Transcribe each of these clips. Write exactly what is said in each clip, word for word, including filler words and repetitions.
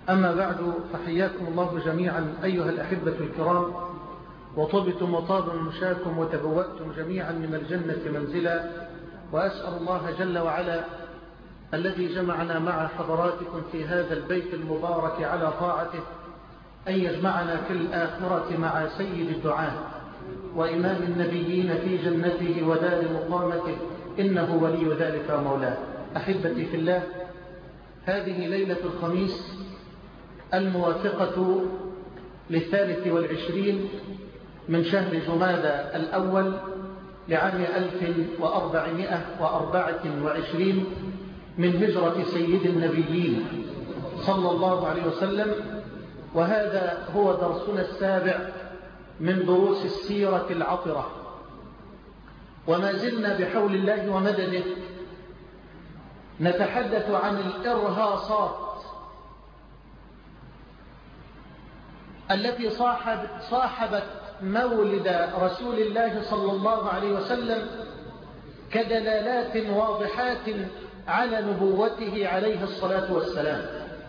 أما بعد، فحياكم الله جميعا أيها الأحبة الكرام، وطبتم وطاب مشاكم وتبوأتم جميعا من الجنة منزلا. وأسأل الله جل وعلا الذي جمعنا مع حضراتكم في هذا البيت المبارك على طاعته أن يجمعنا في الآخرة مع سيد الدعاة وإمام النبيين في جنته ودار مقامته، إنه ولي ذلك مولاه. أحبتي في الله، هذه ليلة الخميس الموافقة للثالث والعشرين من شهر جمادى الأول لعام ألف وأربعمائة وأربعة وعشرين من هجرة سيد النبيين صلى الله عليه وسلم، وهذا هو درسنا السابع من دروس السيرة العطرة. وما زلنا بحول الله ومدده نتحدث عن الإرهاصات التي صاحبت, صاحبت مولد رسول الله صلى الله عليه وسلم كدلالات واضحات على نبوته عليه الصلاة والسلام.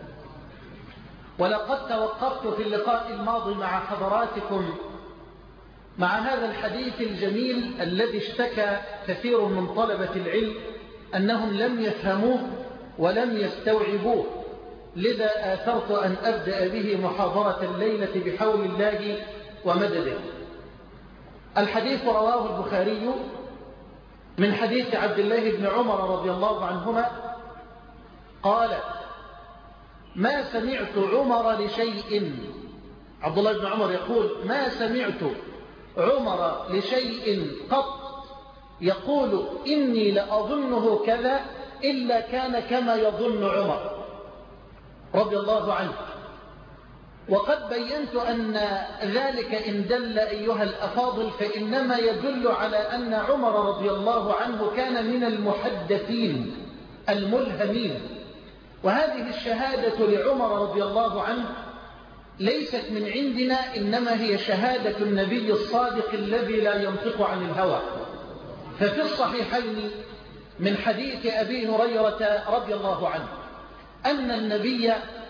ولقد توقفت في اللقاء الماضي مع حضراتكم مع هذا الحديث الجميل الذي اشتكى كثير من طلبة العلم أنهم لم يفهموه ولم يستوعبوه، لذا آثرت أن أبدأ به محاضرة الليلة بحول الله ومدده. الحديث رواه البخاري من حديث عبد الله بن عمر رضي الله عنهما قال: ما سمعت عمر لشيء، عبد الله بن عمر يقول: ما سمعت عمر لشيء قط يقول إني لأظنه كذا إلا كان كما يظن عمر رضي الله عنه. وقد بينت أن ذلك إن دل أيها الأفاضل فإنما يدل على أن عمر رضي الله عنه كان من المحدثين الملهمين. وهذه الشهادة لعمر رضي الله عنه ليست من عندنا، إنما هي شهادة النبي الصادق الذي لا ينطق عن الهوى. ففي الصحيحين من حديث أبي هريرة رضي الله عنه أن النبي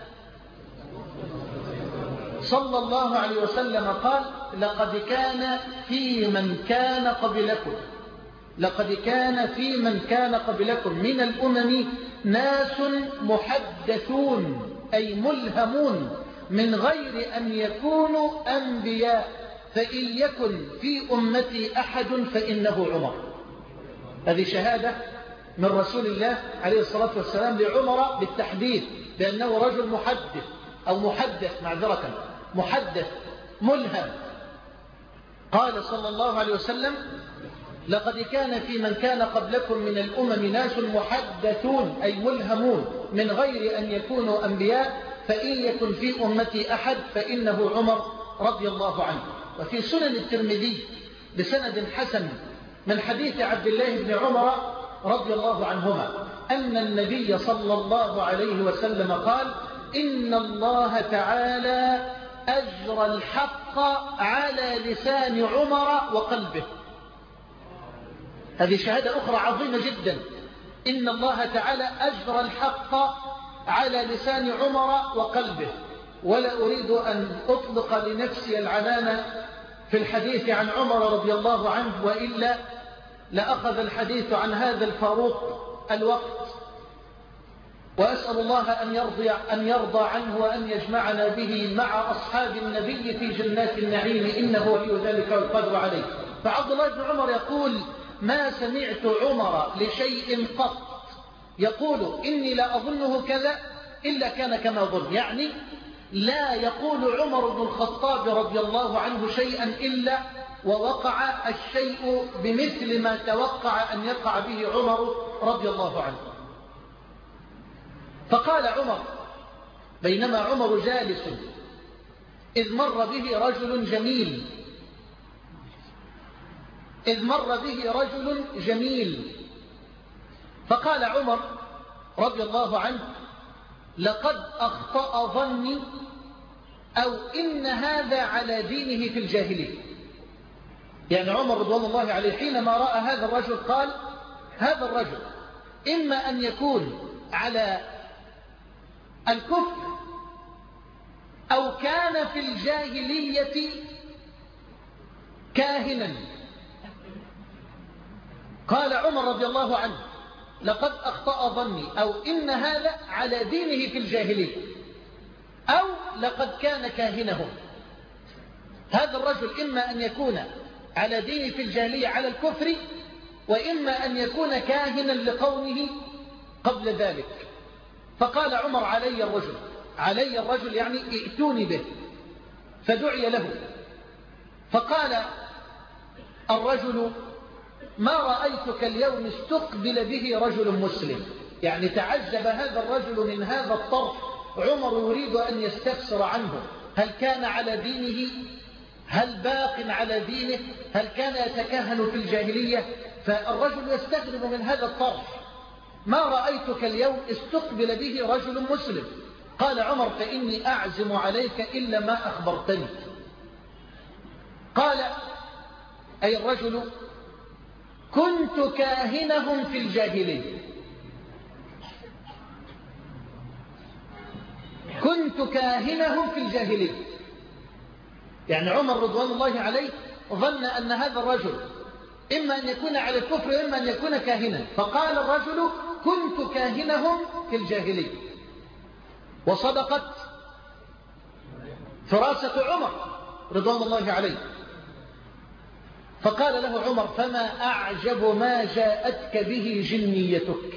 صلى الله عليه وسلم قال: لقد كان في من كان قبلكم لقد كان في من كان قبلكم من الأمم ناس محدثون، أي ملهمون من غير أن يكونوا أنبياء، فإن يكن في أمتي أحد فإنه عمر. هذه شهادة من رسول الله عليه الصلاة والسلام لعمر بالتحديد بأنه رجل محدث أو محدث معذرة محدث ملهم. قال صلى الله عليه وسلم: لقد كان في من كان قبلكم من الأمم ناس محدثون، أي ملهمون من غير أن يكونوا أنبياء، فإن يكن في أمتي أحد فإنه عمر رضي الله عنه. وفي سنن الترمذي بسند حسن من حديث عبد الله بن عمر رضي الله عنهما أن النبي صلى الله عليه وسلم قال: إن الله تعالى أجرى الحق على لسان عمر وقلبه. هذه شهادة أخرى عظيمة جدا. إن الله تعالى أجرى الحق على لسان عمر وقلبه. ولا أريد أن أطلق لنفسي العنان في الحديث عن عمر رضي الله عنه، وإلا لأخذ الحديث عن هذا الفاروق الوقت. وأسأل الله أن يرضى, أن يرضى عنه وأن يجمعنا به مع أصحاب النبي في جنات النعيم، إنه ولي ذلك والقدر عليه. فعبد الله بن عمر يقول: ما سمعت عمر لشيء قط يقول إني لا أظنه كذا إلا كان كما ظن، يعني لا يقول عمر بن الخطاب رضي الله عنه شيئا إلا ووقع الشيء بمثل ما توقع أن يقع به عمر رضي الله عنه. فقال عمر بينما عمر جالس إذ مر به رجل جميل إذ مر به رجل جميل فقال عمر رضي الله عنه: لقد أخطأ ظني، أو إن هذا على دينه في الجاهلية. يعني عمر رضي الله عليه حينما رأى هذا الرجل قال: هذا الرجل إما أن يكون على الكفر أو كان في الجاهلية كاهنا. قال عمر رضي الله عنه لقد أخطأ ظني، أو إن هذا على دينه في الجاهلية، أو لقد كان كاهنهم. هذا الرجل إما أن يكون على دينه في الجاهلية على الكفر، وإما أن يكون كاهنا لقومه قبل ذلك. فقال عمر علي الرجل، علي الرجل يعني ائتوني به. فدعي له فقال الرجل ما رأيتك اليوم استقبل به رجل مسلم. يعني تعجب هذا الرجل من هذا الطرف. عمر يريد أن يستفسر عنه، هل كان على دينه؟ هل باق على دينه؟ هل كان يتكهن في الجاهلية؟ فالرجل يستغرب من هذا الطرف. ما رأيتك اليوم استقبل به رجل مسلم. قال عمر فإني أعزم عليك إلا ما أخبرتني. قال أي الرجل كنت كاهنهم في الجاهلية، كنت كاهنهم في الجاهلية. يعني عمر رضوان الله عليه ظن أن هذا الرجل إما أن يكون على الكفر وإما أن يكون كاهنا. فقال الرجل كنت كاهنهم في الجاهلية. وصدقت فراسة عمر رضوان الله عليه. فقال له عمر فما أعجب ما جاءتك به جنيتك.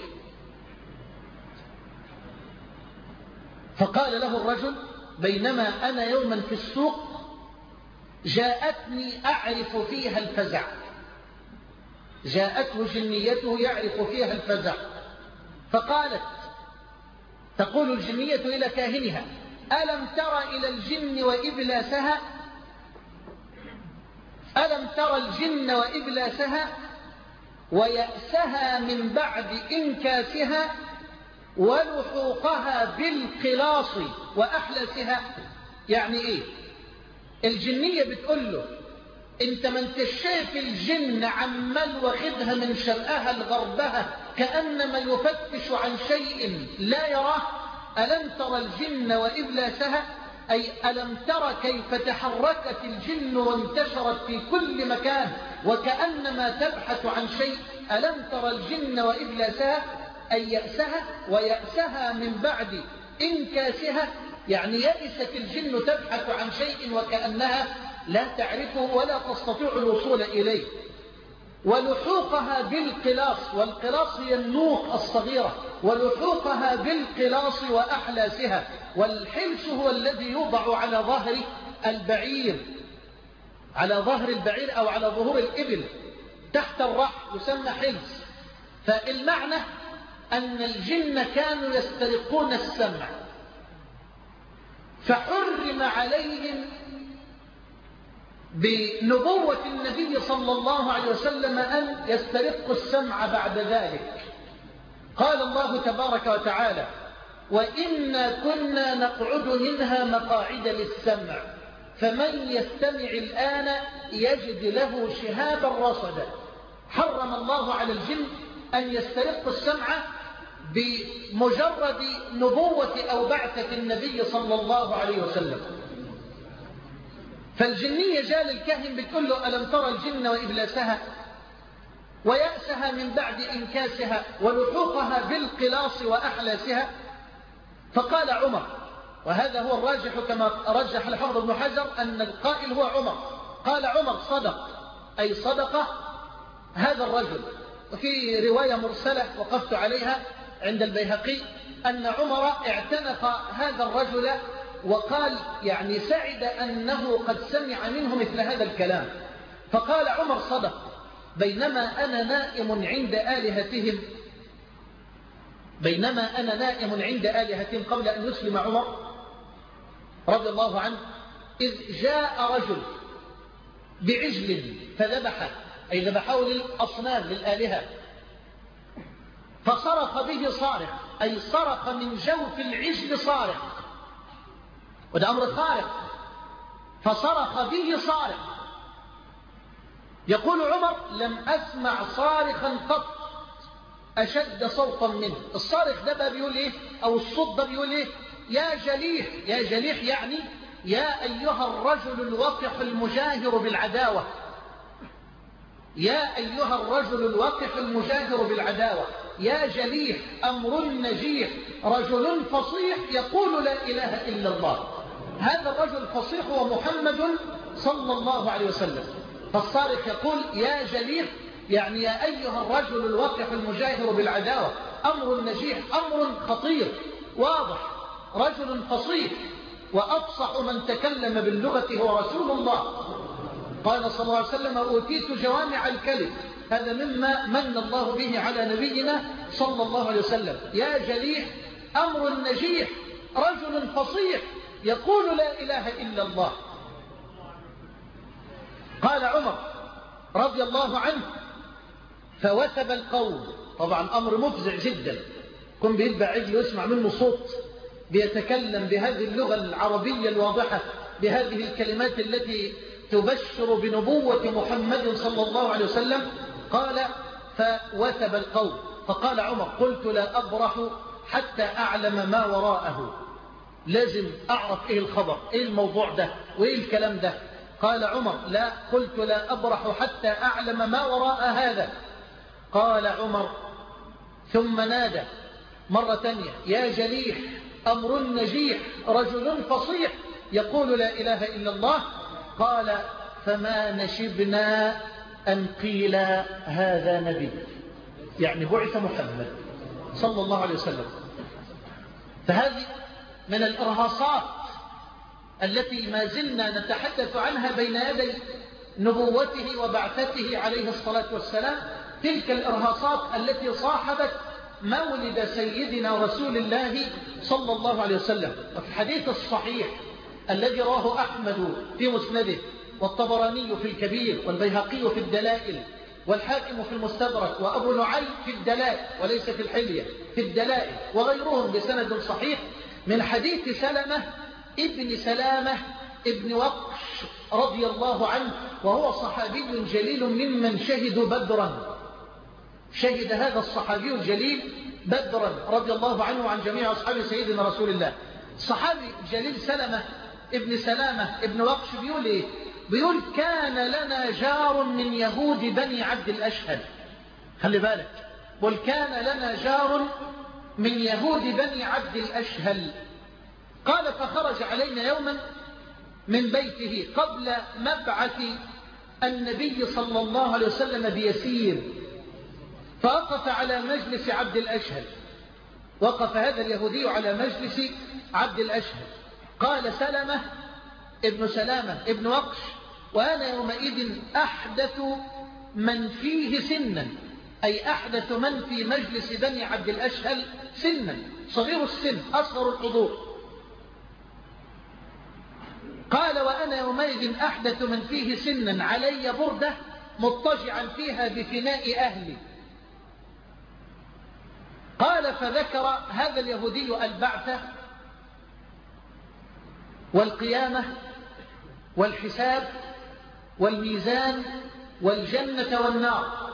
فقال له الرجل بينما أنا يوما في السوق جاءتني أعرف فيها الفزع. جاءته جنيته يعرف فيها الفزع. فقالت تقول الجنية إلى كاهنها ألم تر إلى الجن وإبلاسها؟ ألم تر الجن وإبلاسها ويأسها من بعد إنكاسها ولحوقها بالقلاص وأحلسها؟ يعني إيه؟ الجنية بتقول له انت ما انت شايف الجن عمال واخدها من شرقها لغربها كأنما يفتش عن شيء لا يراه؟ ألم ترى الجن وإبلاسها؟ أي ألم ترى كيف تحركت الجن وانتشرت في كل مكان وكأنما تبحث عن شيء؟ ألم ترى الجن وإبلاسها أي يأسها ويأسها من بعد إنكاسها. يعني يأست الجن تبحث عن شيء وكأنها لا تعرفه ولا تستطيع الوصول إليه. ولحوقها بالقلاص، والقلاص هي النوق الصغيرة، ولحوقها بالقلاص وأحلاسها. والحلس هو الذي يوضع على ظهر البعير، على ظهر البعير أو على ظهور الإبل تحت الرحل يسمى حلس. فالمعنى أن الجن كانوا يسترقون السمع، فحرم عليهم بنبوة النبي صلى الله عليه وسلم أن يسترقوا السمع بعد ذلك. قال الله تبارك وتعالى وإنا كنا نقعد منها مقاعد للسمع فمن يستمع الآن يجد له شهابا رصدا. حرم الله على الجن أن يسترقوا السمع بمجرد نبوة أو بعثة النبي صلى الله عليه وسلم. فالجنية جاء للكاهن بتقول له ألم ترى الجن وإبلاسها ويأسها من بعد إنكاسها ولحوقها بالقلاص وأحلاسها. فقال عمر، وهذا هو الراجح كما رجح الحافظ ابن حجر أن القائل هو عمر، قال عمر صدق أي صدق هذا الرجل. وفي رواية مرسلة وقفت عليها عند البيهقي أن عمر اعتنق هذا الرجل وقال يعني سعد أنه قد سمع منه مثل هذا الكلام. فقال عمر صدق بينما أنا نائم عند آلهتهم، بينما أنا نائم عند آلهتهم قبل أن يسلم عمر رضي الله عنه إذ جاء رجل بعجل فذبحه، أي ذبحه للأصنام للآلهة، فصرخ به صارخ، أي صرخ من جوف العجل صارخ، وده أمر خارق. فصرخ به صارخ. يقول عمر لم أسمع صارخا قط أشد صوتا منه. الصارخ ده بقى بيقول إيه؟ أو الصوت ده بيقول إيه؟ يا جليح. يا جليح يعني يا أيها الرجل الوقح المجاهر بالعداوة، يا أيها الرجل الوقح المجاهر بالعداوة، يا جليح أمر نجيح رجل فصيح يقول لا إله إلا الله. هذا الرجل الفصيح هو محمد صلى الله عليه وسلم. فالصارخ يقول يا جليح، يعني يا أيها الرجل الوقح المجاهر بالعداوة، أمر نجيح، أمر خطير واضح، رجل فصيح، وأفصح من تكلم باللغة هو رسول الله. قال صلى الله عليه وسلم أوتيت جوامع الكلم، هذا مما من الله به على نبينا صلى الله عليه وسلم. يا جليح أمر نجيح رجل فصيح يقول لا إله إلا الله. قال عمر رضي الله عنه فوثب القوم، طبعا أمر مفزع جدا، كن بيتبع عجل ويسمع منه صوت بيتكلم بهذه اللغة العربية الواضحة بهذه الكلمات التي تبشر بنبوة محمد صلى الله عليه وسلم. قال فوثب القوم، فقال عمر قلت لا أبرح حتى أعلم ما وراءه، لازم أعرف إيه الخبر، إيه الموضوع ده وإيه الكلام ده. قال عمر لا، قلت لا أبرح حتى أعلم ما وراء هذا. قال عمر ثم نادى مرة تانية يا جليح أمر نجيح رجل فصيح يقول لا إله إلا الله. قال فما نشبنا أن قيل هذا نبي، يعني بعث محمد صلى الله عليه وسلم. فهذه من الإرهاصات التي ما زلنا نتحدث عنها بين يدي نبوته وبعثته عليه الصلاة والسلام، تلك الإرهاصات التي صاحبت مولد سيدنا رسول الله صلى الله عليه وسلم. وفي الحديث الصحيح الذي رواه أحمد في مسنده والطبراني في الكبير والبيهقي في الدلائل والحاكم في المستدرك وأبو نعيم في الدلائل وليس في الحلية، في الدلائل وغيرهم بسند صحيح من حديث سلمة ابن سلامة ابن وقش رضي الله عنه، وهو صحابي جليل ممن شهدوا بدرا. شهد هذا الصحابي الجليل بدرا رضي الله عنه وعن جميع أصحاب سيدنا رسول الله. صحابي جليل سلمة ابن سلامة ابن وقش بيقول إيه؟ بيقول كان لنا جار من يهود بني عبد الأشهل. خلي بالك، بل كان لنا جار من يهود بني عبد الأشهل. قال فخرج علينا يوما من بيته قبل مبعث النبي صلى الله عليه وسلم بيسير، فوقف على مجلس عبد الأشهل. وقف هذا اليهودي على مجلس عبد الأشهل. قال سلمة ابن سلامة ابن وقش وأنا يومئذ أحدث من فيه سنا، أي أحدث من في مجلس بني عبد الأشهل سنا، صغير السن أصغر الحضور. قال وأنا يومئذ أحدث من فيه سنا علي بردة مضطجعا فيها بفناء أهلي. قال فذكر هذا اليهودي البعث والقيامة والحساب والميزان والجنة والنار.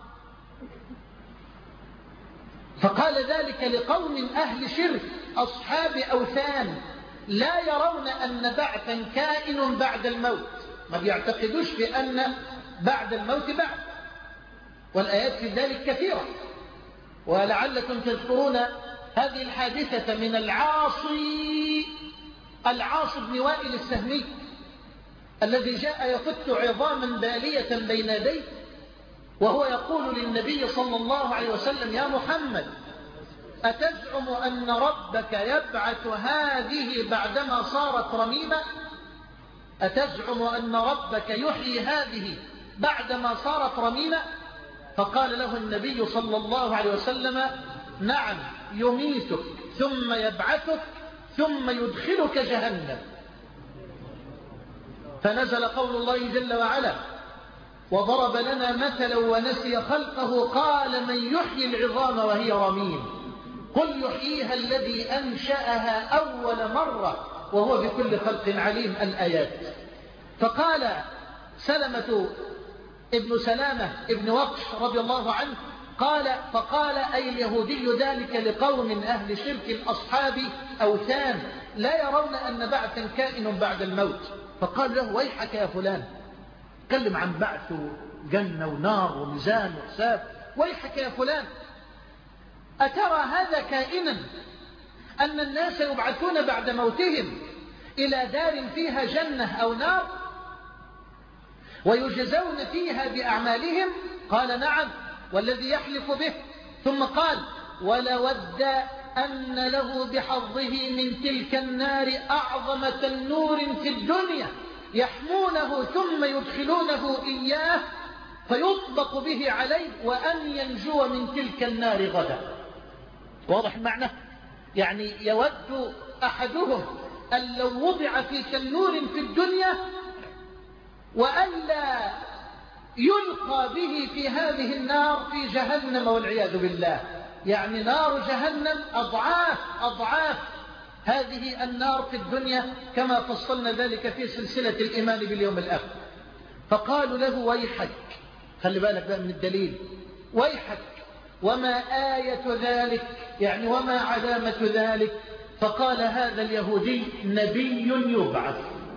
فقال ذلك لقوم أهل شرك أصحاب أوثان لا يرون أن بعثا كائن بعد الموت، ما بيعتقدوش بأن بعد الموت بعد، والآيات في ذلك كثيرة. ولعلكم تذكرون هذه الحادثة من العاصي العاص بن وائل السهمي الذي جاء يفت عظاما بالية بين يديه وهو يقول للنبي صلى الله عليه وسلم يا محمد أتزعم أن ربك يبعث هذه بعدما صارت رميمة؟ أتزعم أن ربك يحيي هذه بعدما صارت رميمة؟ فقال له النبي صلى الله عليه وسلم نعم يميتك ثم يبعثك ثم يدخلك جهنم. فنزل قول الله جل وعلا وضرب لنا مثلا ونسي خلقه قال من يحيي العظام وهي رميم قل يحييها الذي أنشأها أول مرة وهو بكل خلق عليم. الآيات. فقال سلمة ابن سلامة ابن وقش رضي الله عنه قال فقال أي اليهودي ذلك لقوم أهل شرك أصحاب أوثان لا يرون أن بعثا كائن بعد الموت. فقال له ويحك يا فلان، تكلم عن بعث وجنة ونار وميزان وحساب، ويحك يا فلان، أترى هذا كائنا أن الناس يبعثون بعد موتهم إلى دار فيها جنة أو نار ويجزون فيها بأعمالهم؟ قال نعم والذي يحلف به. ثم قال ولود أن له بحظه من تلك النار أعظم تنور في الدنيا يحمونه ثم يدخلونه إياه فيطبق به عليه وأن ينجو من تلك النار غدا. واضح المعنى؟ يعني يود أحدهم أن لو وضع في تنور في الدنيا وألا يلقى به في هذه النار في جهنم والعياذ بالله. يعني نار جهنم أضعاف أضعاف هذه النار في الدنيا كما فصلنا ذلك في سلسلة الإيمان باليوم الآخر. فقالوا له ويحك، خلي بالك بقى من الدليل، ويحك وما آية ذلك، يعني وما علامة ذلك؟ فقال هذا اليهودي نبي يبعث،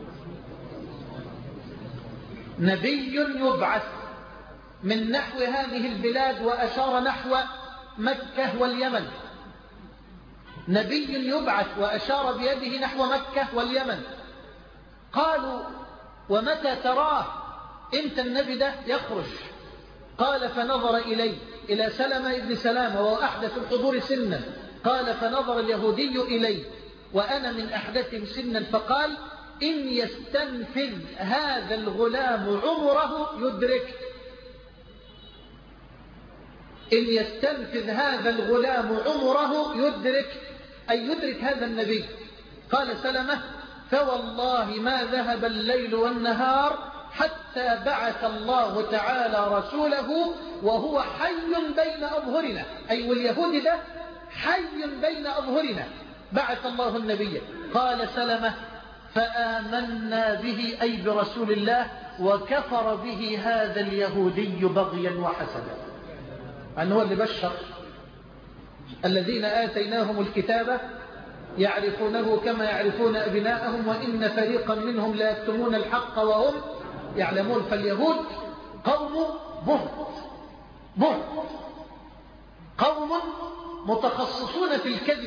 نبي يبعث من نحو هذه البلاد، وأشار نحو مكة واليمن. نبي يبعث وأشار بيده نحو مكة واليمن. قالوا ومتى تراه؟ إمتى النبي ده يخرج؟ قال فنظر إليه إلى سلمة ابن سلامة وهو أحدث الحضور سنا. قال فنظر اليهودي إليه وأنا من أحدثهم سنا فقال إن يستنفذ هذا الغلام عمره يدرك، إن يستنفذ هذا الغلام عمره يدرك، أي يدرك هذا النبي. قال سلمة فوالله ما ذهب الليل والنهار حتى بعث الله تعالى رسوله وهو حي بين أظهرنا، أي واليهود ده حي بين أظهرنا، بعث الله النبي. قال سلمة فآمنا به أي برسول الله، وكفر به هذا اليهودي بغيا وحسدا. أنه اللي بشر الذين آتيناهم الكتاب يعرفونه كما يعرفون أبناءهم وإن فريقا منهم لا يكتمون الحق وهم يعلمون. فاليهود قوم بهت بهت، قوم متخصصون في الكذب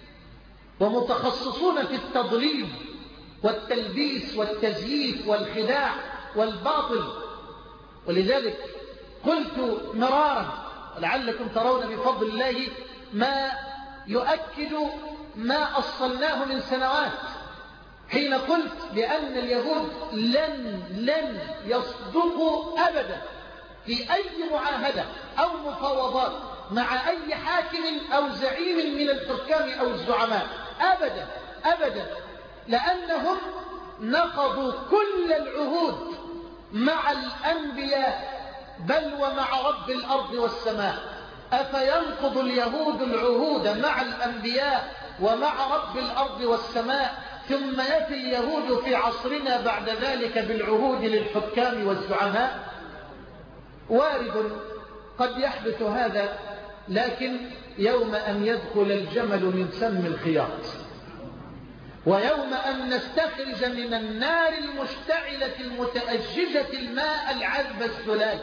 ومتخصصون في التضليل والتلبيس والتزييف والخداع والباطل. ولذلك قلت مرارا لعلكم ترون بفضل الله ما يؤكد ما أصلناه من سنوات، حين قلت بأن اليهود لن لن يصدقوا أبدا في أي معاهدة أو مفاوضات مع أي حاكم أو زعيم من الحكام أو الزعماء أبدا أبدا، لأنهم نقضوا كل العهود مع الأنبياء بل ومع رب الأرض والسماء. أفينقض اليهود العهود مع الأنبياء ومع رب الأرض والسماء ثم يأتي اليهود في عصرنا بعد ذلك بالعهود للحكام والزعماء؟ وارد قد يحدث هذا، لكن يوم أن يدخل الجمل من سم الخياط، ويوم أن نستخرج من النار المشتعلة المتأججة الماء العذب الزلال.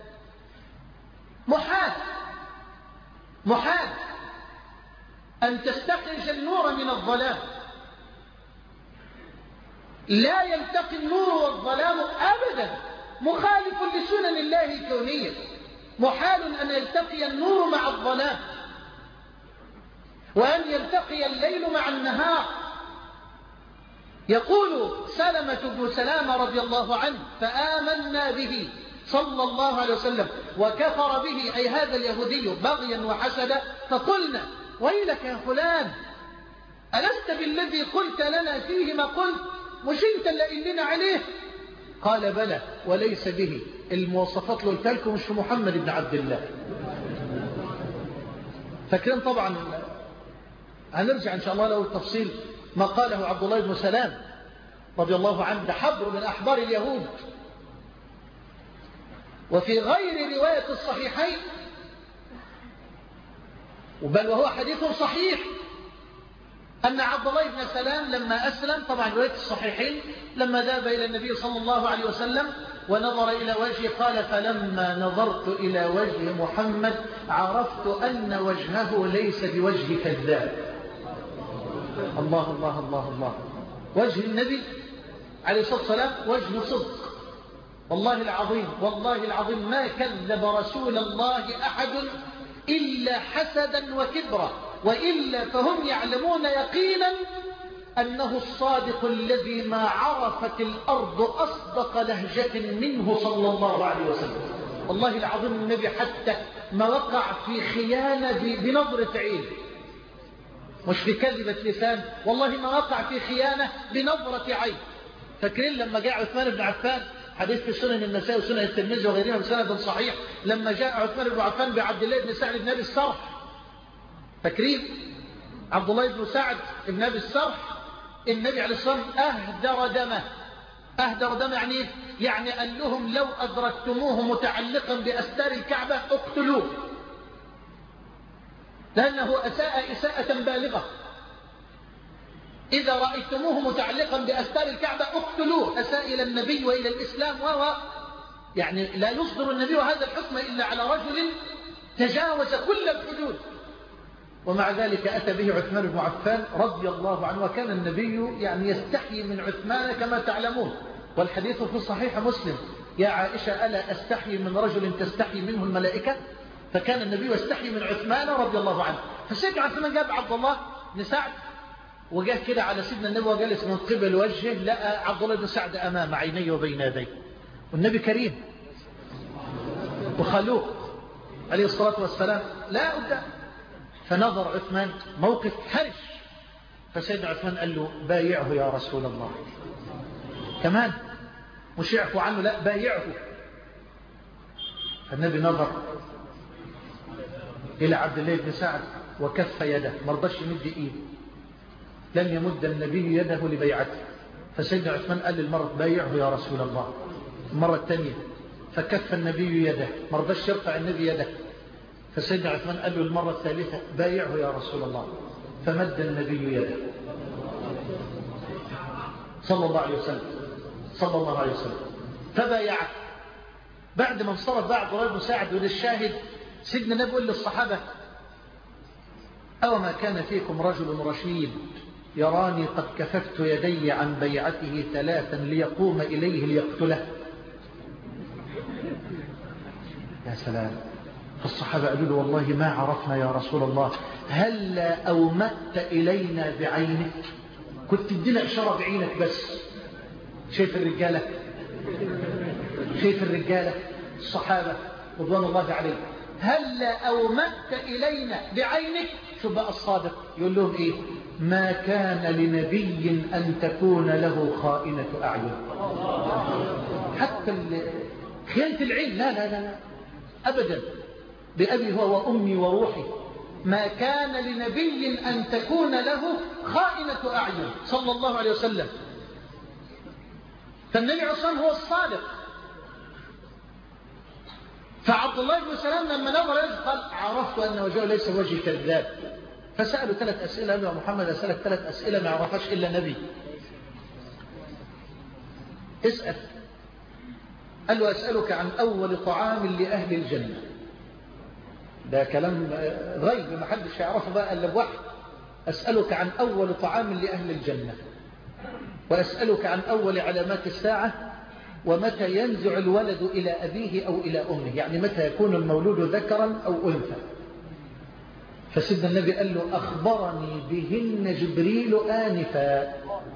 محال محال أن تستخرج النور من الظلام، لا يلتقي النور والظلام أبدا، مخالف لسنن الله الكونية. محال أن يلتقي النور مع الظلام وأن يلتقي الليل مع النهار. يقول سلمة بن سلامة رضي الله عنه فآمنا به صلى الله عليه وسلم وكفر به أي هذا اليهودي بغيا وحسدا. فقلنا ويلك يا فلان ألست بالذي قلت لنا فيه ما قلت؟ مش انت اللي قلنا عليه؟ قال بلى وليس به. المواصفات اللي قلت لكم مش محمد بن عبد الله. فكرين طبعا هنرجع إن شاء الله له التفصيل ما قاله عبد الله بن سلام رضي الله عنه، ده حبر من أحبار اليهود. وفي غير رواية الصحيحين وبل وهو حديث صحيح أن عبد الله بن سلام لما أسلم، طبعا رواية الصحيحين، لما ذهب إلى النبي صلى الله عليه وسلم ونظر إلى وجهه قال: فلما نظرت إلى وجه محمد عرفت أن وجهه ليس بوجه كذاب. الله الله الله الله. وجه النبي عليه الصلاة والسلام وجه صدق، والله العظيم والله العظيم ما كذب رسول الله أحد إلا حسدا وكبرا، وإلا فهم يعلمون يقينا أنه الصادق الذي ما عرفت الأرض أصدق لهجة منه صلى الله عليه وسلم. والله العظيم النبي حتى ما وقع في خيانة بنظرة عين، مش بكذبة لسان، والله ما وقع في خيانة بنظرة عين. فاكرين لما جاء عثمان بن عفان، حديث في سنن النسائي وسنن الترمذي وغيرها بسند صحيح، لما جاء عثمان بن عفان بعبد الله بن سعد بن أبي السرح، فاكرين عبد الله بن سعد بن أبي السرح، النبي عليه الصلاة والسلام أهدر دمه. أهدر دمه يعني إيه؟ يعني قال لهم: لو أدركتموه متعلقا بأستار الكعبة اقتلوه، لأنه أساء إساءة بالغة. إذا رأيتموه متعلقا بأستار الكعبة اقتلوه، أساء إلى النبي وإلى الإسلام، وهو يعني لا يصدر النبي هذا الحكم إلا على رجل تجاوز كل الحدود. ومع ذلك أتى به عثمان بن عفان رضي الله عنه، وكان النبي يعني يستحي من عثمان كما تعلمون، والحديث في صحيح مسلم: يا عائشة ألا أستحي من رجل تستحي منه الملائكة؟ فكان النبي يستحي من عثمان رضي الله عنه. فسيدنا عثمان جاب عبد الله بن سعد وجاء كده على سيدنا النبي وجلس من قبل وجهه، لقى عبد الله بن سعد أمام عينيه وبين يديه، والنبي كريم وخلوق عليه الصلاة والسلام لا قدام. فنظر عثمان موقف حرج، فسيدنا عثمان قال له: بايعه يا رسول الله. كمان مش يعفو عنه، لا بايعه. فالنبي نظر إلى عبد الله بن سعد وكف يده، ما رضاش يمد ايده، لم يمد النبي يده لبيعته. فسيدنا عثمان قال للمرة: بايعه يا رسول الله. المرة الثانية فكف النبي يده، ما رضاش يرفع النبي يده. فسيدنا عثمان قال له المرة الثالثة: بايعه يا رسول الله. فمد النبي يده صلى الله عليه وسلم صلى الله عليه وسلم فبايعه. بعد ما انصرف بقى عبد الله بن سعد وللشاهد، سيدنا النبي يقول للصحابة: أو ما كان فيكم رجل رشيد يراني قد كففت يدي عن بيعته ثلاثا ليقوم إليه ليقتله. يا سلام. فالصحابة قالوا له: والله ما عرفنا يا رسول الله، هل أومأت إلينا بعينك؟ كنت تدينا إشارة بعينك بس. شايف الرجالة، شايف الرجالة الصحابة رضوان الله عليهم، هل أومأت إلينا بعينك؟ شو بقى الصادق يقول لهم إيه؟ ما كان لنبي أن تكون له خائنة أعين. حتى خيانة العين لا لا لا أبدا، بأبي هو وأمي وروحي، ما كان لنبي أن تكون له خائنة أعين صلى الله عليه وسلم. فالنبي عليه الصلاة والسلام هو الصادق. فعبد الله بن سلام لما نظر قال: عرفت أن وجهه ليس وجه كذاب. فسألوا ثلاث أسئلة، قالوا: يا محمد أسألك ثلاث أسئلة ما عرفش إلا نبي. اسأل. قال له: أسألك عن أول طعام لأهل الجنة. ده كلام غيب ما حدش يعرفه بقى إلا بوحي. أسألك عن أول طعام لأهل الجنة، وأسألك عن أول علامات الساعة، ومتى ينزع الولد إلى أبيه أو إلى أمه، يعني متى يكون المولود ذكرا أو أنثى. فسيدنا النبي قال له: أخبرني بهن جبريل آنفا.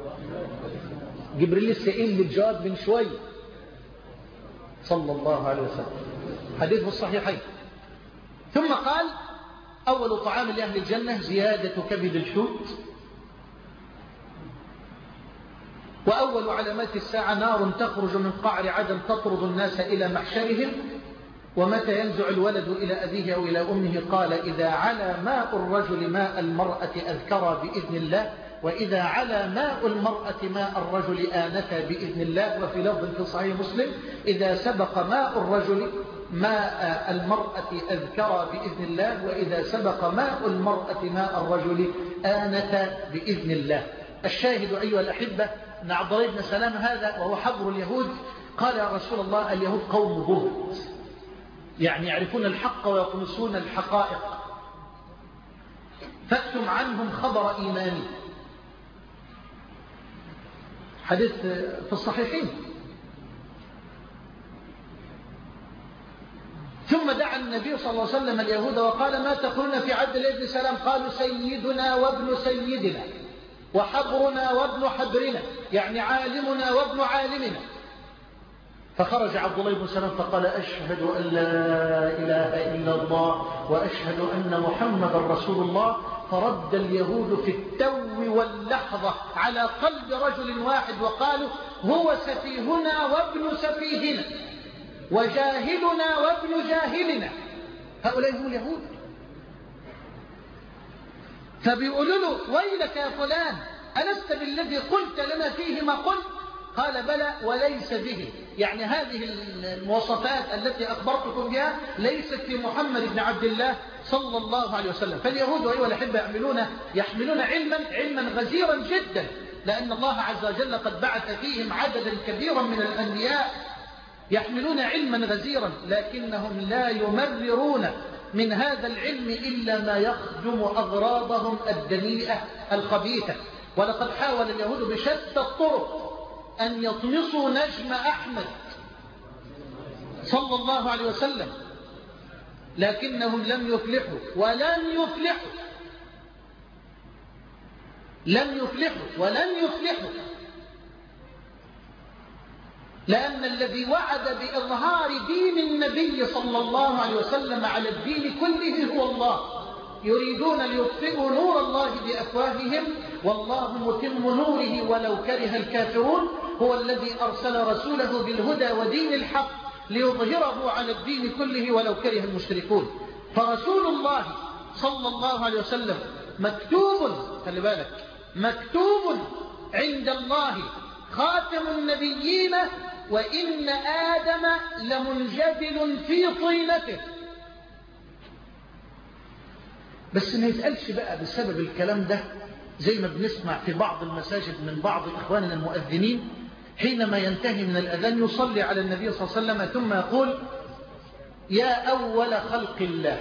جبريل لسه قايل للجواب من شوي صلى الله عليه وسلم، حديث في الصحيحين. ثم قال: أول طعام لأهل الجنة زيادة كبد الحوت، وأول علامات الساعة نار تخرج من قعر عدن تطرد الناس إلى محشرهم، ومتى ينزع الولد إلى أبيه أو إلى أمه؟ قال: إذا على ماء الرجل ماء المرأة أذكر بإذن الله، وإذا على ماء المرأة ماء الرجل آنث بإذن الله. وفي لفظ في صحيح مسلم: إذا سبق ماء الرجل ماء المرأة أذكر بإذن الله، وإذا سبق ماء المرأة ماء الرجل آنت بإذن الله. الشاهد أيها الأحبة أن عبد الله بن سلام هذا وهو حبر اليهود قال يا رسول الله اليهود قوم بهت، يعني يعرفون الحق ويقمصون الحقائق، فاكتم عنهم خبر إيماني. حديث في الصحيحين. ثم دعا النبي صلى الله عليه وسلم اليهود وقال ما تقولون في عبد الله بن سلام؟ قالوا سيدنا وابن سيدنا وحبرنا وابن حبرنا، يعني عالمنا وابن عالمنا. فخرج عبد الله بن سلام فقال أشهد أن لا إله إلا الله وأشهد أن محمد رسول الله. فرد اليهود في التو واللحظة على قلب رجل واحد وقالوا هو سفيهنا وابن سفيهنا وجاهلنا وابن جاهلنا. هؤلاء هم اليهود. فبيقولوا له ويلك يا فلان ألست بالذي قلت لنا فيه ما قلت؟ قال بلى وليس به، يعني هذه المواصفات التي أخبرتكم بها ليست في محمد بن عبد الله صلى الله عليه وسلم. فاليهود أيها الأحبة يحملون, يحملون علما علما غزيرا جدا، لأن الله عز وجل قد بعث فيهم عددا كبيرا من الأنبياء يحملون علما غزيرا، لكنهم لا يمررون من هذا العلم إلا ما يخدم أغراضهم الدنيئة الخبيثة. ولقد حاول اليهود بشتى الطرق أن يطمسوا نجم أحمد صلى الله عليه وسلم، لكنهم لم يفلحوا ولن يفلحوا لم يفلحوا ولن يفلحوا لأن الذي وعد بإظهار دين النبي صلى الله عليه وسلم على الدين كله هو الله. يريدون ليطفئوا نور الله بأفواههم والله متم نوره ولو كره الكافرون. هو الذي أرسل رسوله بالهدى ودين الحق ليظهره على الدين كله ولو كره المشركون. فرسول الله صلى الله عليه وسلم مكتوب، خلي بالك، مكتوب عند الله خاتم النبيين، وإن آدم لمنجدل في طينته. بس ما يتقالش بقى بسبب الكلام ده زي ما بنسمع في بعض المساجد من بعض إخواننا المؤذنين حينما ينتهي من الأذان يصلي على النبي صلى الله عليه وسلم ثم يقول يا أول خلق الله.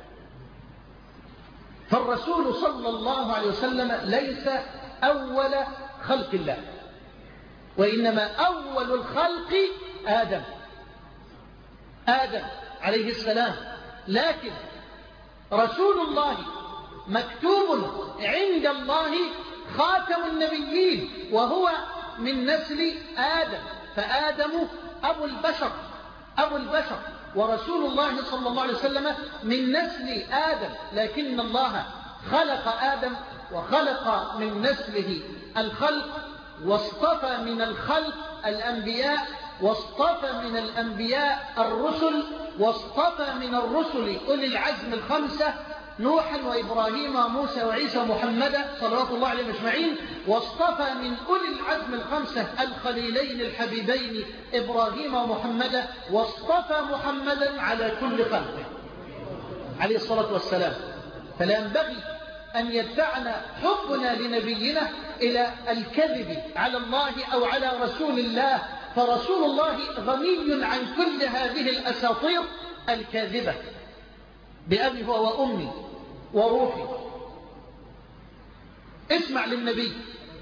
فالرسول صلى الله عليه وسلم ليس أول خلق الله، وإنما أول الخلق آدم آدم عليه السلام. لكن رسول الله مكتوب عند الله خاتم النبيين وهو من نسل آدم، فآدم أبو البشر أبو البشر ورسول الله صلى الله عليه وسلم من نسل آدم. لكن الله خلق آدم وخلق من نسله الخلق، واصطفى من الخلق الأنبياء، واصطفى من الأنبياء الرسل، واصطفى من الرسل أولي العزم الخمسة نوحا وإبراهيم وموسى وعيسى ومحمدا صلوات الله عليهم أجمعين، واصطفى من أولي العزم الخمسة الخليلين الحبيبين إبراهيم ومحمدا، واصطفى محمدا على كل خلقه عليه الصلاة والسلام. فلا ينبغي أن يدفعنا حبنا لنبينا إلى الكذب على الله أو على رسول الله، فرسول الله غني عن كل هذه الأساطير الكاذبة. بأبي هو وأمي وروحي. اسمع للنبي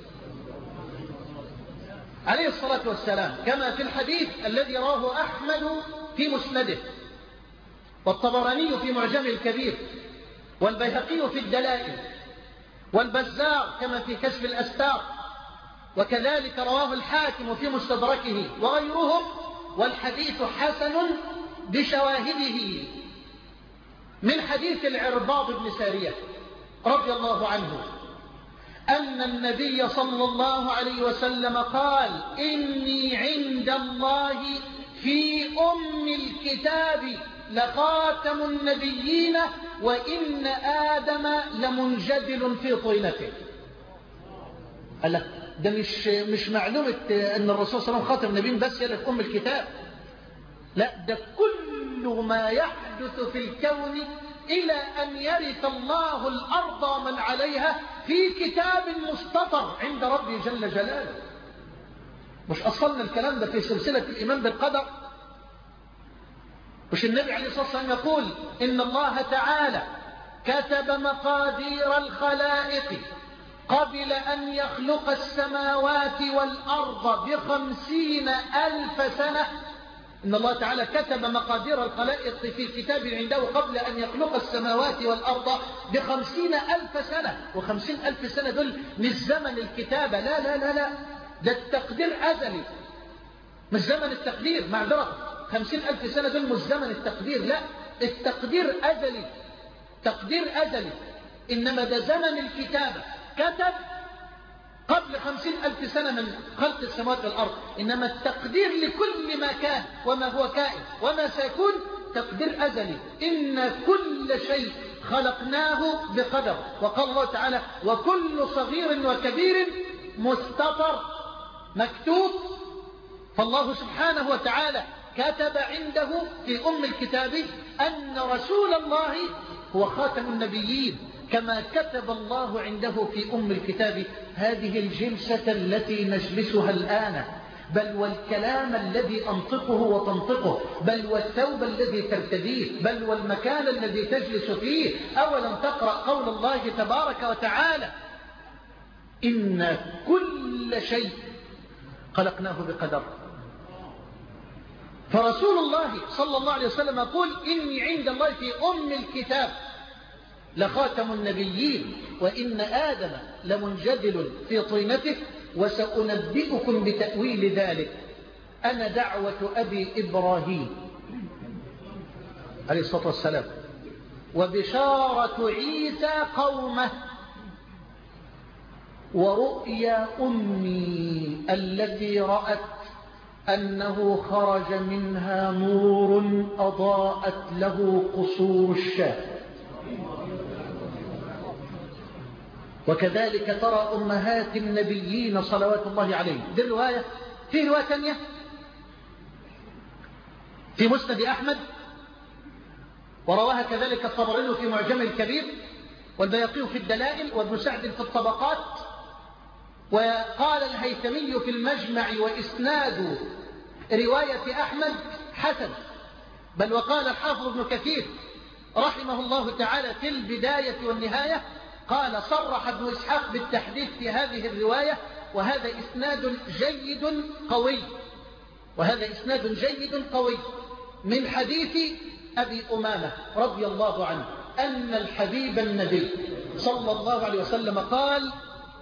عليه الصلاة والسلام كما في الحديث الذي رواه أحمد في مسنده، والطبراني في معجمه الكبير، والبيهقي في الدلائل، والبزار كما في كشف الأستار، وكذلك رواه الحاكم في مستدركه وغيرهم، والحديث حسن بشواهده، من حديث العرباض بن سارية رضي الله عنه أن النبي صلى الله عليه وسلم قال إني عند الله في أم الكتاب لخاتم النبيين وإن آدم لمنجدل في طينته. قال لك ده مش مش معلومة أن الرسول صلى الله عليه وسلم خاتم النبيين بس يلي في أم الكتاب، لا ده كل كل ما يحدث في الكون إلى أن يرث الله الأرض ومن عليها في كتاب مستطر عند ربي جل جلاله. مش أصلنا الكلام ده في سلسلة الإيمان بالقدر؟ مش النبي عليه الصلاة والسلام يقول إن الله تعالى كتب مقادير الخلائق قبل أن يخلق السماوات والأرض بخمسين ألف سنة؟ إن الله تعالى كتب مقادير الخلائق في كتاب عنده قبل أن يخلق السماوات والأرض بخمسين ألف سنة. وخمسين ألف سنة دول مش زمن الكتابة، لا لا لا لا، ده التقدير أزلي، مش زمن التقدير. معذرة، خمسين ألف سنة دول مش زمن التقدير، لا، التقدير أزلي، تقدير أزلي. إنما ده زمن الكتابة، كتب قبل خمسين ألف سنة من خلق السماوات والأرض. إنما التقدير لكل ما كان وما هو كائن وما سيكون تقدير أزلي. إن كل شيء خلقناه بقدر. وقال الله تعالى وكل صغير وكبير مستطر، مكتوب. فالله سبحانه وتعالى كتب عنده في أم الكتاب أن رسول الله هو خاتم النبيين، كما كتب الله عنده في أم الكتاب هذه الجلسة التي نجلسها الآن، بل والكلام الذي أنطقه وتنطقه، بل والثوب الذي ترتديه، بل والمكان الذي تجلس فيه. أولم تقرأ قول الله تبارك وتعالى إن كل شيء خلقناه بقدر. فرسول الله صلى الله عليه وسلم يقول إني عند الله في أم الكتاب لخاتم النبيين، وإن آدم لمنجدل في طينته، وسأنبئكم بتأويل ذلك. أنا دعوة أبي إبراهيم عليه الصلاة والسلام، وبشارة عيسى قومه، ورؤيا أمي التي رأت أنه خرج منها نور أضاءت له قصور الشام. وكذلك ترى أمهات النبيين صلوات الله عليهم. دي الرواية. في رواية ثانية في مسند أحمد، ورواها كذلك الطبراني في معجم الكبير، والبيهقي في الدلائل، وابن سعد في الطبقات. وقال الهيثمي في المجمع وإسناد رواية أحمد حسن، بل وقال الحافظ ابن كثير رحمه الله تعالى في البداية والنهاية، قال صرح ابن إسحاق بالتحديث في هذه الرواية، وهذا إسناد جيد قوي، وهذا إسناد جيد قوي من حديث أبي أمامة رضي الله عنه أن الحبيب النبي صلى الله عليه وسلم قال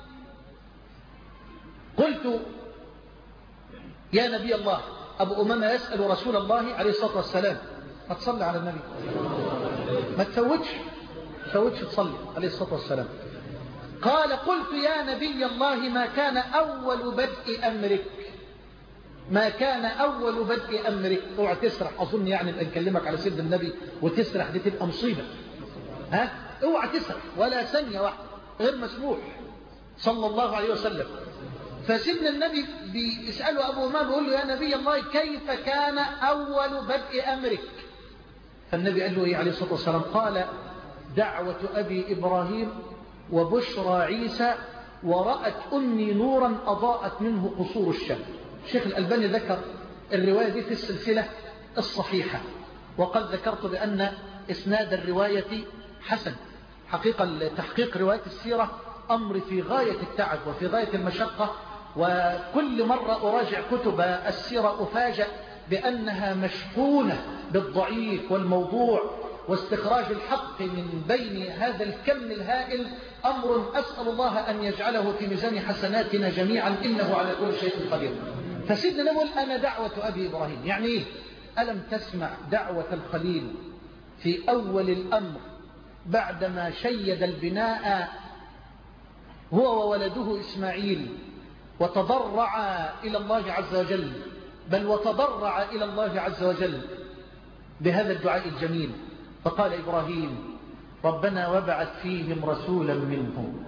قلت يا نبي الله. أبو أمامة يسأل رسول الله عليه الصلاة والسلام، ما تصلي على النبي، ما تفوتش تفوتش تصلي عليه الصلاة والسلام. قال قلت يا نبي الله ما كان أول بدء أمرك، ما كان أول بدء أمرك. اوعى تسرح، أظن يعني بنكلمك على سيد النبي وتسرح، دي تبقى مصيبة. ها، اوعى تسرح ولا ثانية واحدة، غير مسموح صلى الله عليه وسلم. فسيدنا النبي بيسأله أبو أمامة بيقول له يا نبي الله كيف كان أول بدء أمرك؟ فالنبي قال له إيه عليه الصلاة والسلام؟ قال دعوة أبي إبراهيم وبشرى عيسى ورأت أمي نورا أضاءت منه قصور الشام. الشيخ الألباني ذكر الرواية دي في السلسلة الصحيحة، وقد ذكرت بأن إسناد الرواية حسن. حقيقة تحقيق رواية السيرة أمر في غاية التعب وفي غاية المشقة، وكل مرة أراجع كتب السيرة أفاجأ بأنها مشحونة بالضعيف والموضوع، واستخراج الحق من بين هذا الكم الهائل أمر أسأل الله أن يجعله في ميزان حسناتنا جميعا، إنه على كل شيء قدير. فسيدنا نقول أنا دعوة أبي إبراهيم، يعني إيه؟ ألم تسمع دعوة الخليل في أول الأمر بعدما شيد البناء هو وولده إسماعيل، وتضرع إلى الله عز وجل، بل وتضرع إلى الله عز وجل بهذا الدعاء الجميل، فقال إبراهيم ربنا وابعث فيهم رسولا منهم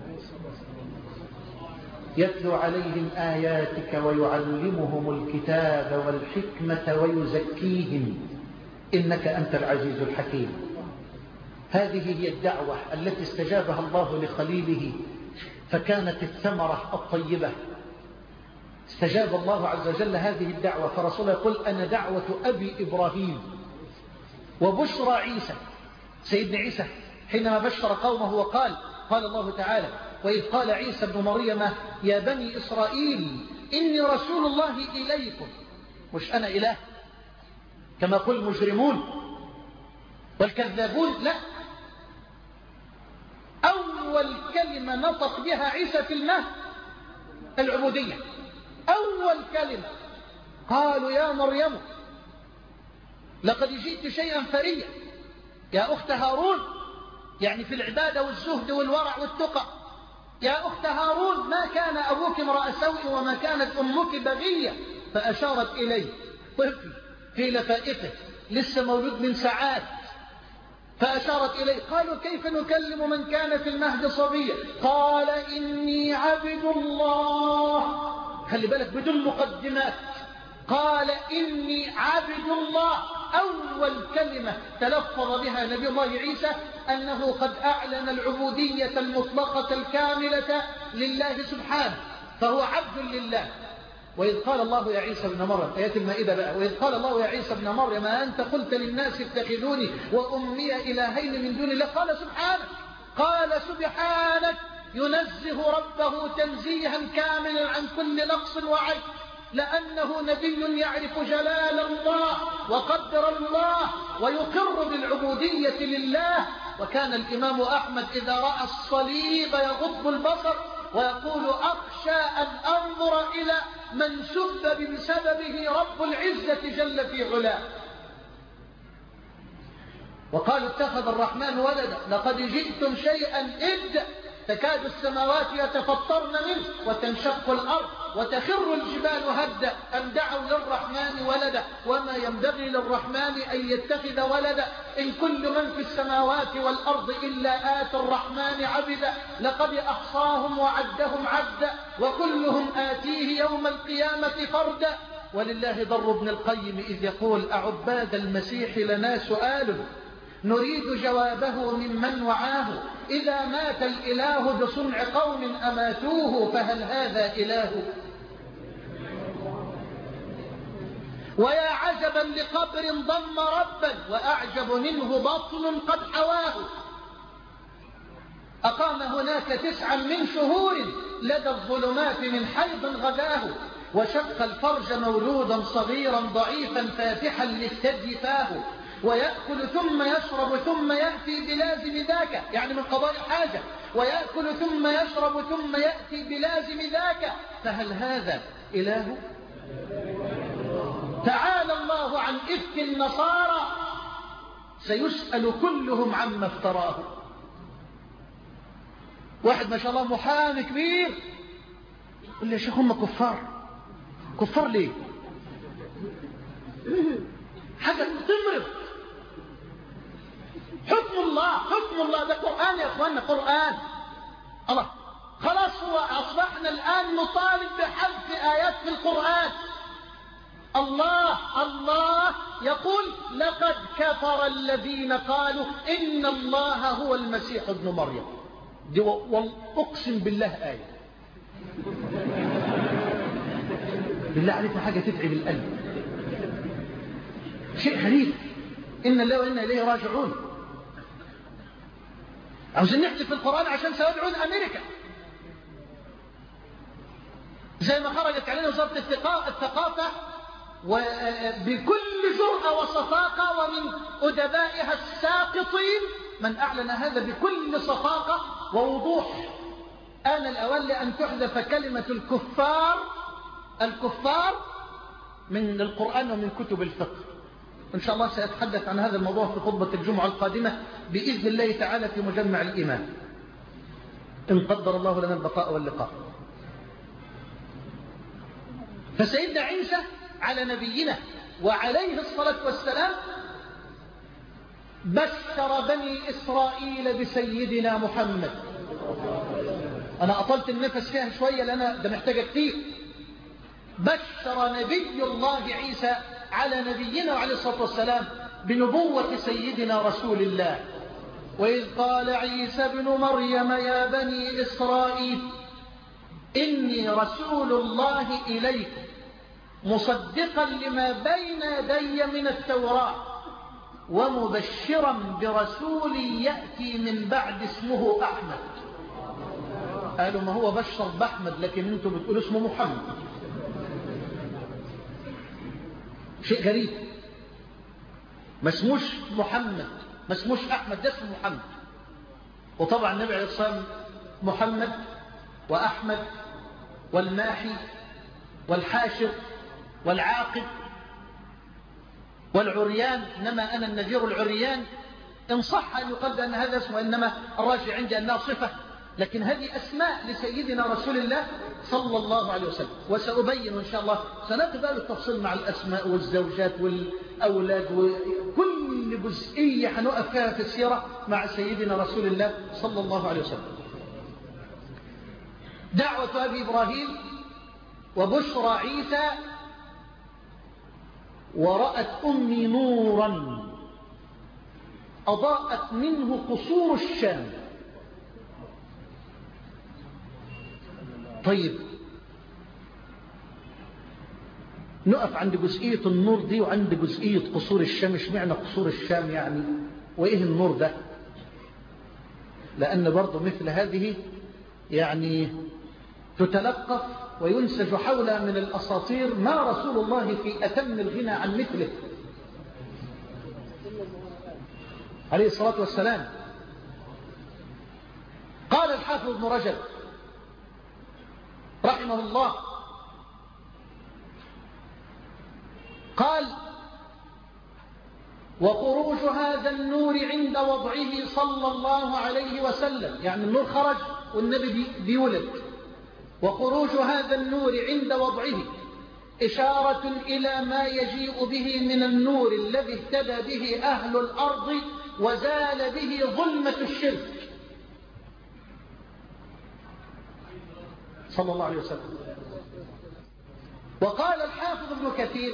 يتلو عليهم آياتك ويعلمهم الكتاب والحكمة ويزكيهم إنك أنت العزيز الحكيم. هذه هي الدعوة التي استجابها الله لخليله، فكانت الثمرة الطيبة. استجاب الله عز وجل هذه الدعوة، فرسوله يقول أنا دعوة أبي إبراهيم وبشرى عيسى. سيدنا عيسى حينما بشر قومه وقال قال الله تعالى وإذ قال عيسى ابن مريم يا بني إسرائيل إني رسول الله إليكم. مش أنا إله كما قل المجرمون والكذابون، لا، أول كلمة نطق بها عيسى في المهد العبودية. أول كلمة قالوا يا مريم لقد جئت شيئا فريا يا أخت هارون، يعني في العبادة والزهد والورع والتقى. يا أخت هارون ما كان أبوك امرأ سوء وما كانت أمك بغية. فأشارت إليه طفل في لفائفه لسه مولود من ساعات، فأشارت إليه. قالوا كيف نكلم من كان في المهد صبيا؟ قال إني عبد الله. خلي بالك بدون مقدمات، قال إني عبد الله. أول كلمة تلفظ بها نبي الله عيسى أنه قد أعلن العبودية المطلقة الكاملة لله سبحانه، فهو عبد لله. وإذ قال الله يا عيسى ابن مريم، آيات المائدة بقى، وإذ قال الله يا عيسى ابن مريم أنت قلت للناس اتخذوني وأمي إلهين من دون الله. قال سبحانك، قال سبحانك، ينزه ربه تنزيها كاملا عن كل نقص وعيب، لأنه نبي يعرف جلال الله وقدر الله ويقر بالعبودية لله. وكان الإمام أحمد إذا رأى الصليب يغض البصر ويقول أخشى أن أنظر إلى من سب بسببه رب العزة جل في علاه. وقالوا اتخذ الرحمن ولدا لقد جئتم شيئا إدا تكاد السماوات يتفطرن منه وتنشق الأرض وتخر الجبال هدا أن دعوا للرحمن ولدا وما ينبغي للرحمن أن يتخذ ولدا إن كل من في السماوات والأرض إلا آتى الرحمن عبدا لقد أحصاهم وعدهم عدا وكلهم آتيه يوم القيامة فردا. ولله ضر ابن القيم إذ يقول أعباد المسيح لنا سؤال نريد جوابه ممن وعاه إذا مات الإله بصنع قوم أماتوه فهل هذا إله؟ ويا عجبا لقبر ضم ربا وأعجب منه بطن قد حواه. أقام هناك تسعا من شهور لدى الظلمات من حيض غداه وشق الفرج مولودا صغيرا ضعيفا فاتحا للثدي فاه ويأكل ثم يشرب ثم يأتي بلازم ذاك، يعني من قضاء حاجة، ويأكل ثم يشرب ثم يأتي بلازم ذاك فهل هذا إله؟ تعالى الله عن إفك النصارى سيسأل كلهم عما افتراه. واحد ما شاء الله محامي كبير يقول لي يا شيخ هم كفار. كفار ليه؟ حاجة تمرض. حكم الله حكم الله ده قرآن يا أخوانا، قرآن الله. خلاص هو أصبحنا الآن نطالب بحذف آيات في القرآن. الله الله يقول لقد كفر الذين قالوا إن الله هو المسيح ابن مريم. دي وأقسم بالله آية بالله عليك حاجة تتعب القلب، شيء غريب. إن الله وإنا إليه راجعون. عاوزين نحذف في القرآن عشان سيدعون أمريكا زي ما خرجت علينا وزارة الثقافة وبكل جرأة وصفاقة ومن أدبائها الساقطين من أعلن هذا بكل صفاقة ووضوح. آن الأول لأن تحذف كلمة الكفار الكفار من القرآن ومن كتب الفقه. إن شاء الله سأتحدث عن هذا الموضوع في خطبة الجمعة القادمة بإذن الله تعالى في مجمع الإيمان إن قدر الله لنا البقاء واللقاء. فسيدنا عيسى على نبينا وعليه الصلاة والسلام بشر بني إسرائيل بسيدنا محمد. أنا أطلت النفس فيها شوية لأن ده محتاجة كتير. بشر نبي الله عيسى على نبينا وعليه الصلاة والسلام بنبوة سيدنا رسول الله. وإذ قال عيسى ابن مريم يا بني إسرائيل إني رسول الله إليكم مصدقا لما بين يدي من التوراة ومبشرا برسول يأتي من بعد اسمه أحمد. قالوا ما هو بشر بأحمد لكن انتم بتقولوا اسمه محمد. شيء غريب، ما اسموش محمد، ما اسموش أحمد، ده اسمه محمد. وطبعا النبي عليه الصلاة والسلام محمد وأحمد والماحي والحاشر والعاقب والعريان، إنما أنا النذير العريان، إن صح أن يقال أن هذا اسمه، إنما الراجع عندي أنها صفة، لكن هذه أسماء لسيدنا رسول الله صلى الله عليه وسلم. وسأبين إن شاء الله، سنتبقى بالتفصيل مع الأسماء والزوجات والأولاد وكل جزئية هنقف فيها في السيرة مع سيدنا رسول الله صلى الله عليه وسلم. دعوة أبي إبراهيم وبشرى عيسى. ورأت أمي نورا أضاءت منه قصور الشام. طيب نقف عند جزئية النور دي وعند جزئية قصور الشام. ايش معنى قصور الشام يعني؟ وإيه النور ده؟ لأن برضو مثل هذه يعني تتلقف وينسج حولها من الأساطير ما رسول الله في أتم الغنى عن مثله عليه الصلاة والسلام. قال الحافظ ابن رجب رحمه الله، قال وخروج هذا النور عند وضعه صلى الله عليه وسلم، يعني النور خرج والنبي بيولد، وخروج هذا النور عند وضعه إشارة إلى ما يجيء به من النور الذي اهتدى به أهل الأرض وزال به ظلمة الشرك صلى الله عليه وسلم. وقال الحافظ ابن كثير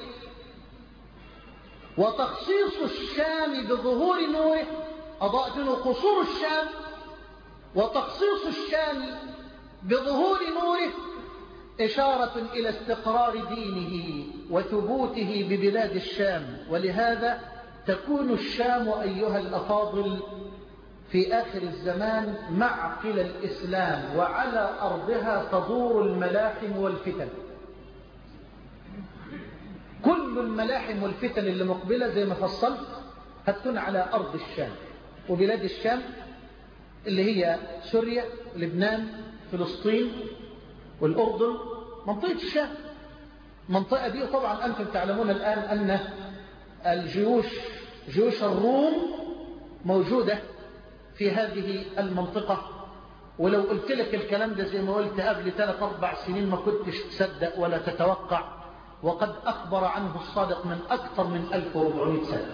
وتخصيص الشام بظهور نوره أضاءت منه قصور الشام، وتخصيص الشام بظهور نوره إشارة إلى استقرار دينه وثبوته ببلاد الشام. ولهذا تكون الشام أيها الأفاضل في آخر الزمان معقل الإسلام، وعلى أرضها تدور الملاحم والفتن. كل الملاحم والفتن اللي مقبلة زي ما فصلت هتكون على أرض الشام وبلاد الشام اللي هي سوريا، لبنان، فلسطين والأردن، منطقة الشام. المنطقة دي طبعا أنتم تعلمون الآن أن الجيوش جيوش الروم موجودة في هذه المنطقة. ولو قلت لك الكلام ده زي ما قلت قبل ثلاث أربع سنين ما كنتش تصدق ولا تتوقع، وقد أخبر عنه الصادق من أكثر من ألف وأربعمائة سنة.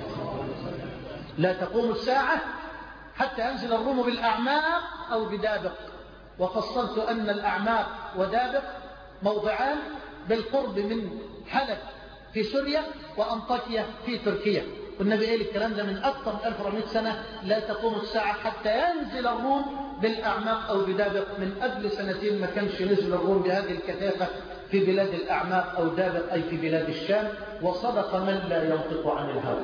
لا تقوم الساعة حتى ينزل الروم بالأعماق أو بدابق. وفصلت أن الأعماق ودابق موضعان بالقرب من حلب في سوريا وأنطاكيا في تركيا. والنبي قال الكلام ده من أكثر من ألف وأربعمائة سنة. لا تقوم الساعة حتى ينزل الروم بالأعماق أو بدابق. من قبل سنتين ما كانش نزل الروم بهذه الكثافة في بلاد الأعماق أو دابق أي في بلاد الشام. وصدق من لا ينطق عن الهوى.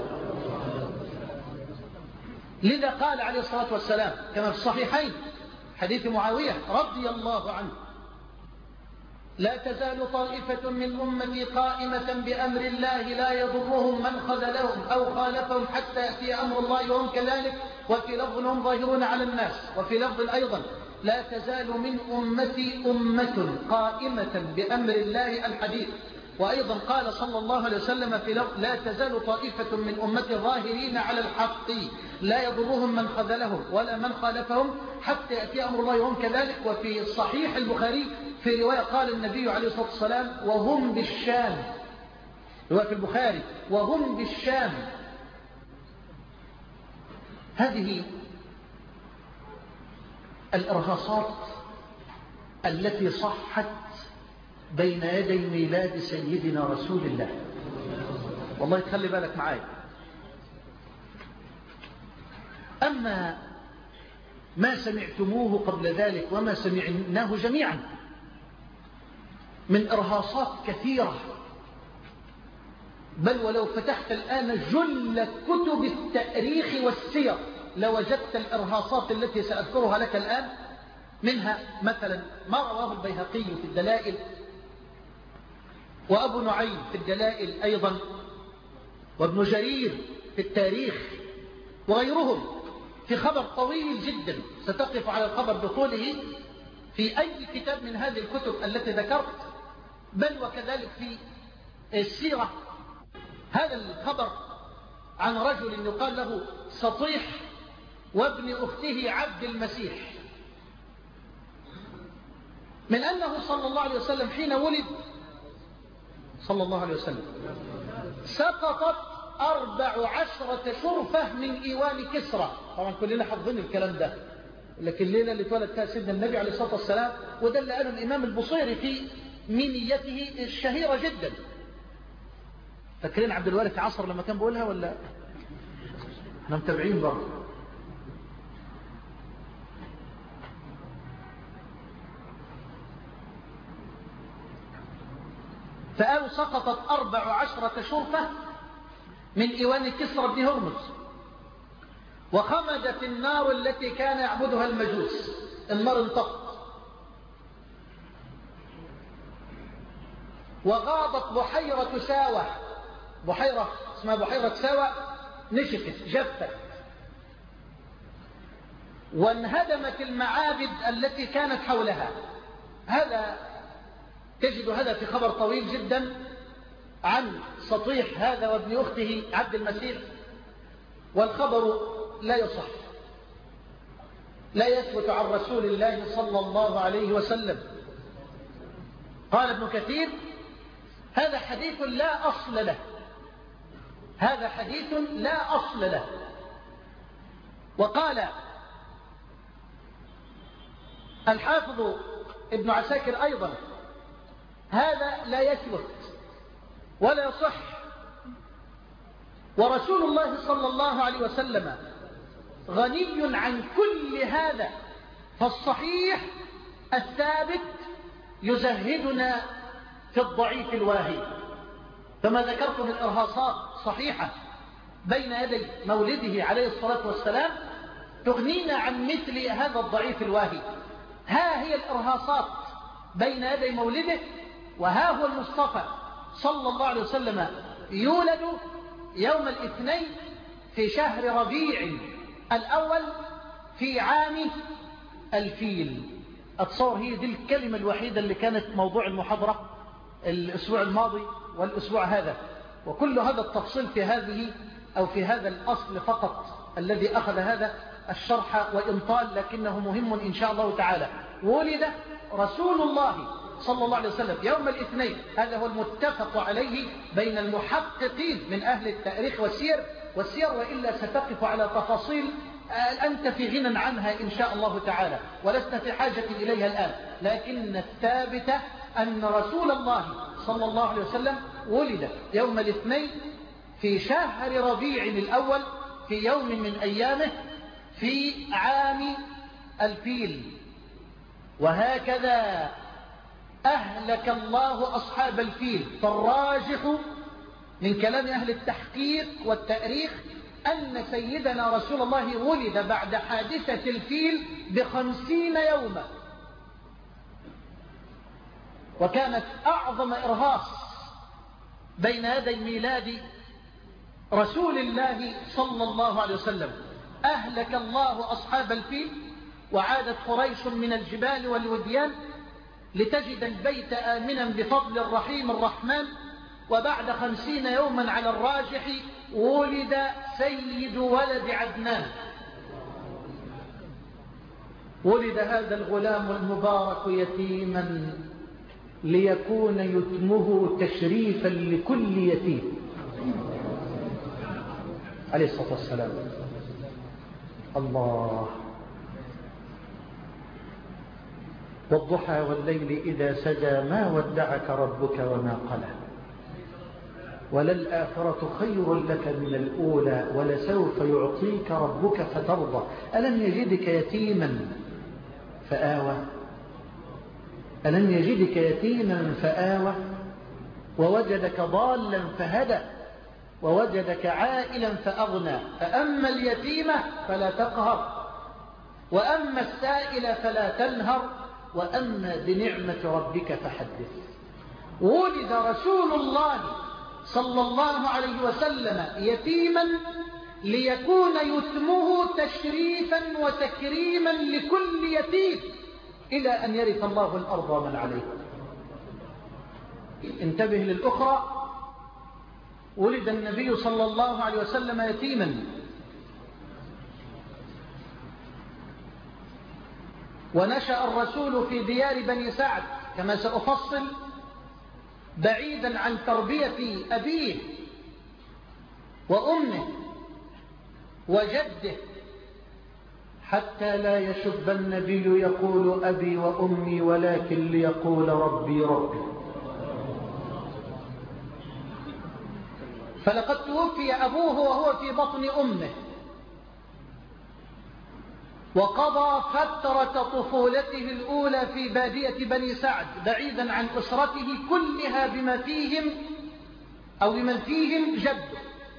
لذا قال عليه الصلاة والسلام كما في الصحيحين حديث معاوية رضي الله عنه لا تزال طائفة من أمتي قائمة بأمر الله لا يضرهم من خذلهم أو خالفهم حتى يأتي أمر الله وهم كذلك. وفي لفظ هم ظاهرون على الناس. وفي لفظ أيضا لا تزال من أمتي أمة قائمة بأمر الله الحديث. وأيضا قال صلى الله عليه وسلم في لفظ لا تزال طائفة من أمتي ظاهرين على الحق لا يضرهم من خذلهم ولا من خالفهم حتى يأتي أمر الله وهم كذلك. وفي صحيح البخاري في رواية قال النبي عليه الصلاة والسلام وهم بالشام، رواية في البخاري وهم بالشام. هذه الإرهاصات التي صحت بين يدي ميلاد سيدنا رسول الله. والله تخلي بالك معايا، أما ما سمعتموه قبل ذلك وما سمعناه جميعا من إرهاصات كثيرة، بل ولو فتحت الآن جل كتب التاريخ والسير لوجدت الإرهاصات التي سأذكرها لك الآن. منها مثلا ما رواه البيهقي في الدلائل، وأبو نعيم في الدلائل أيضا، وابن جرير في التاريخ، وغيرهم في خبر طويل جدا ستقف على الخبر بطوله في أي كتاب من هذه الكتب التي ذكرت، بل وكذلك في السيرة. هذا الخبر عن رجل يقال له سطيح وابن أخته عبد المسيح، من أنه صلى الله عليه وسلم حين ولد صلى الله عليه وسلم سقطت أربع عشرة شرفة من إيوان كسرى. طبعا كلنا حافظين الكلام ده، لكن الليلة اللي اتولد فيها سيدنا النبي عليه الصلاة والسلام، وده اللي قاله الإمام البصيري في منيته الشهيرة جدا. فاكرين عبد الوارث عصر لما كان بيقولها ولا احنا متابعين برضه؟ فقالوا سقطت أربع عشرة شرفة من إيوان كسرى بن هرمز، وخمدت النار التي كان يعبدها المجوس. النار انطفت، وغاضت بحيرة ساوة، بحيرة اسمها بحيرة ساوة نشفت جفت، وانهدمت المعابد التي كانت حولها. هذا تجد هذا في خبر طويل جدا عن سطيح هذا وابن أخته عبد المسيح، والخبر لا يصح، لا يثبت عن رسول الله صلى الله عليه وسلم. قال ابن كثير: هذا حديث لا أصل له، هذا حديث لا أصل له. وقال الحافظ ابن عساكر أيضا: هذا لا يثبت ولا يصح، ورسول الله صلى الله عليه وسلم غني عن كل هذا، فالصحيح الثابت يزهدنا في الضعيف الواهي. فما ذكرت من إرهاصات صحيحة بين يدي مولده عليه الصلاة والسلام تغنينا عن مثل هذا الضعيف الواهي. ها هي الإرهاصات بين يدي مولده، وها هو المصطفى صلى الله عليه وسلم يولد يوم الاثنين في شهر ربيع الأول في عام الفيل. أتصور هي دي الكلمة الوحيدة اللي كانت موضوع المحاضرة الأسبوع الماضي والأسبوع هذا، وكل هذا التفصيل في هذه أو في هذا الأصل فقط الذي أخذ هذا الشرح وإن طال لكنه مهم إن شاء الله تعالى. ولد رسول الله صلى الله عليه وسلم يوم الاثنين، هذا هو المتفق عليه بين المحققين من أهل التاريخ والسير والسير وإلا ستقف على تفاصيل أنت في غنى عنها إن شاء الله تعالى ولست في حاجة إليها الآن، لكن الثابت أن رسول الله صلى الله عليه وسلم ولد يوم الاثنين في شهر ربيع الأول في يوم من أيامه في عام الفيل. وهكذا أهلك الله أصحاب الفيل. فالراجح من كلام أهل التحقيق والتأريخ أن سيدنا رسول الله ولد بعد حادثة الفيل بخمسين يوما، وكانت أعظم إرهاص بين يدي ميلاد رسول الله صلى الله عليه وسلم. أهلك الله أصحاب الفيل، وعادت قريش من الجبال والوديان لتجد البيت آمنا بفضل الرحيم الرحمن. وبعد خمسين يوما على الراجح ولد سيد ولد عدنان. ولد هذا الغلام المبارك يتيما ليكون يتمه تشريفا لكل يتيم عليه الصلاة والسلام. الله. والضحى والليل إذا سجى ما ودعك ربك وما قلى وللآخرة خير لك من الأولى ولسوف يعطيك ربك فترضى. ألم يجدك يتيما فآوى ألم يجدك يتيما فآوى ووجدك ضالا فهدى ووجدك عائلا فأغنى. فأما اليتيم فلا تقهر وأما السائل فلا تنهر وأما بنعمة ربك فحدث. ولد رسول الله صلى الله عليه وسلم يتيما ليكون يتمه تشريفا وتكريما لكل يتيم إلى أن يرث الله الأرض ومن عليها. انتبه للأخرى. ولد النبي صلى الله عليه وسلم يتيما ونشأ الرسول في ديار بني سعد كما سأفصل بعيدا عن تربية أبيه وأمه وجده حتى لا يشب النبي يقول أبي وأمي ولكن ليقول ربي ربي. فلقد توفي أبوه وهو في بطن أمه وقضى فترة طفولته الأولى في بادية بني سعد بعيدا عن أسرته كلها بما فيهم أو بمن فيهم جده.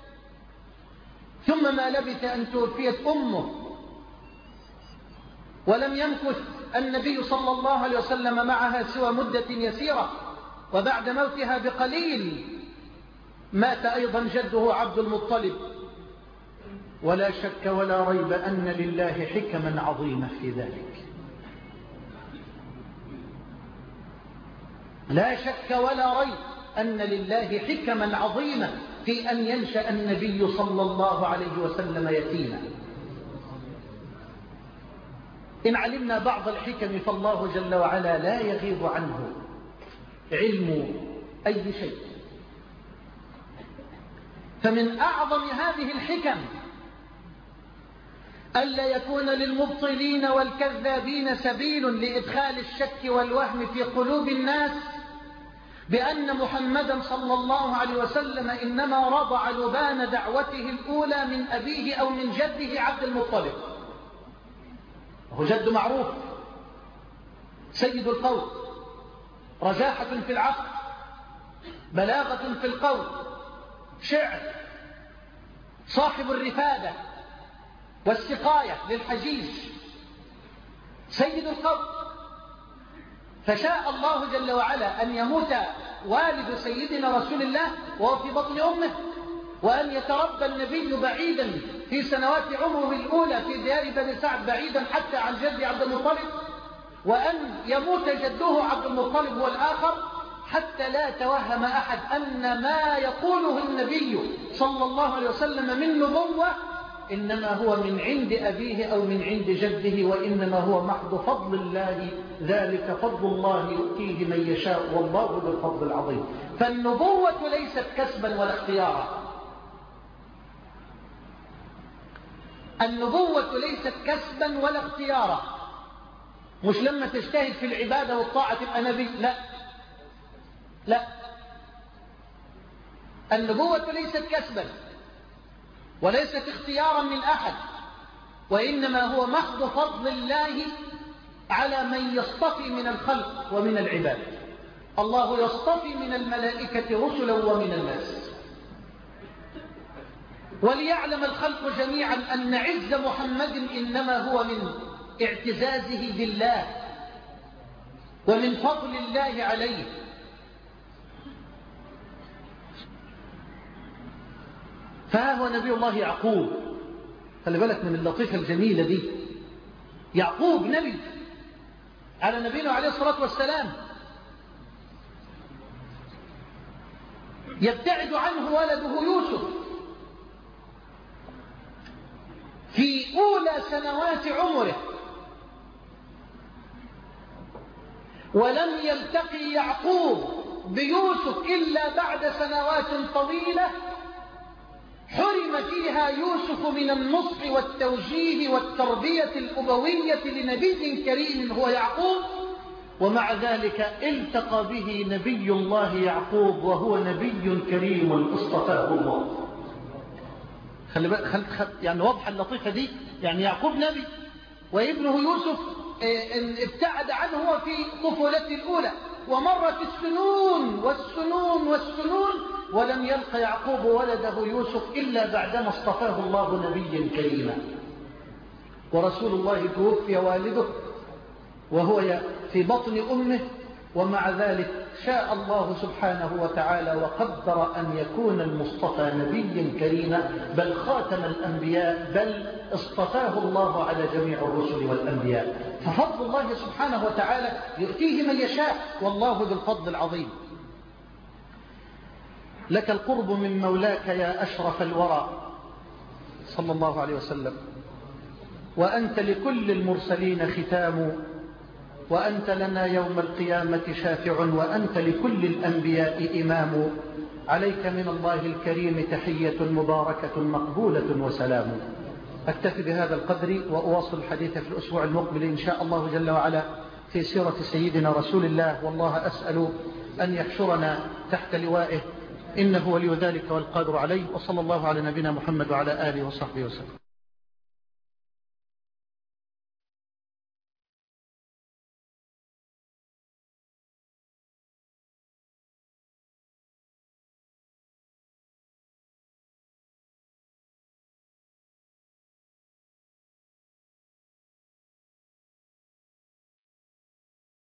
ثم ما لبث أن توفيت أمه ولم يمكث النبي صلى الله عليه وسلم معها سوى مدة يسيرة وبعد موتها بقليل مات أيضا جده عبد المطلب. ولا شك ولا ريب أن لله حكما عظيمة في ذلك. لا شك ولا ريب أن لله حكما عظيمة في أن ينشأ النبي صلى الله عليه وسلم يتيما. إن علمنا بعض الحكم فالله جل وعلا لا يغيب عنه علم أي شيء. فمن أعظم هذه الحكم ألا يكون للمبطلين والكذابين سبيل لإدخال الشك والوهم في قلوب الناس بأن محمدا صلى الله عليه وسلم إنما رضع لبان دعوته الأولى من أبيه أو من جده عبد المطلب. هو جد معروف، سيد القوم، رجاحة في العقل، بلاغة في القول، شعر، صاحب الرفادة والسقاية للحجيج، سيد القوم. فشاء الله جل وعلا أن يموت والد سيدنا رسول الله وهو في بطن أمه، وأن يتربى النبي بعيدا في سنوات عمره الأولى في ديار بني سعد بعيدا حتى عن جد عبد المطلب، وأن يموت جده عبد المطلب والآخر، حتى لا توهم أحد أن ما يقوله النبي صلى الله عليه وسلم من نبوة إنما هو من عند أبيه أو من عند جده، وإنما هو محض فضل الله، ذلك فضل الله يؤتيه من يشاء والله ذو الفضل العظيم. فالنبوة ليست كسبا ولا اختيارا. النبوة ليست كسبا ولا اختيارا. مش لما تجتهد في العبادة والطاعة تبقى نبي، لا لا. النبوة ليست كسبا وليست اختيارا من أحد، وإنما هو محض فضل الله على من يصطفي من الخلق ومن العباد. الله يصطفي من الملائكة رسلا ومن الناس. وليعلم الخلق جميعا أن عز محمد إنما هو من اعتزازه بالله ومن فضل الله عليه. فها هو نبي الله يعقوب، خلي بالك من اللطيفة الجميلة دي. يعقوب نبي على نبينا عليه الصلاة والسلام، يبتعد عنه ولده يوسف في أولى سنوات عمره، ولم يلتقي يعقوب بيوسف إلا بعد سنوات طويلة حرم فيها يوسف من النصح والتوجيه والتربية الأبوية لنبي كريم هو يعقوب، ومع ذلك التقى به نبي الله يعقوب وهو نبي كريم اصطفاه الله. خلي بقى خل... خل... يعني واضحة اللطيفة دي. يعني يعقوب نبي وابنه يوسف ابتعد عنه هو في طفولته الأولى، ومرت السنون والسنون والسنون ولم يلق يعقوب ولده يوسف إلا بعدما اصطفاه الله نبيا كريما. ورسول الله توفي والده وهو في بطن أمه، ومع ذلك شاء الله سبحانه وتعالى وقدر أن يكون المصطفى نبيا كريما، بل خاتم الأنبياء، بل اصطفاه الله على جميع الرسل والأنبياء. ففضل الله سبحانه وتعالى يؤتيه من يشاء، والله ذو الفضل العظيم. لك القرب من مولاك يا أشرف الورى صلى الله عليه وسلم، وأنت لكل المرسلين ختام، وأنت لنا يوم القيامة شافع، وأنت لكل الأنبياء إمام. عليك من الله الكريم تحية مباركة مقبولة وسلام. أكتفي بهذا القدر وأواصل الحديث في الأسبوع المقبل إن شاء الله جل وعلا في سيرة سيدنا رسول الله، والله أسأل أن يحشرنا تحت لوائه، إنه ولي ذلك والقادر عليه. وصلى الله على نبينا محمد وعلى آله وصحبه وسلم.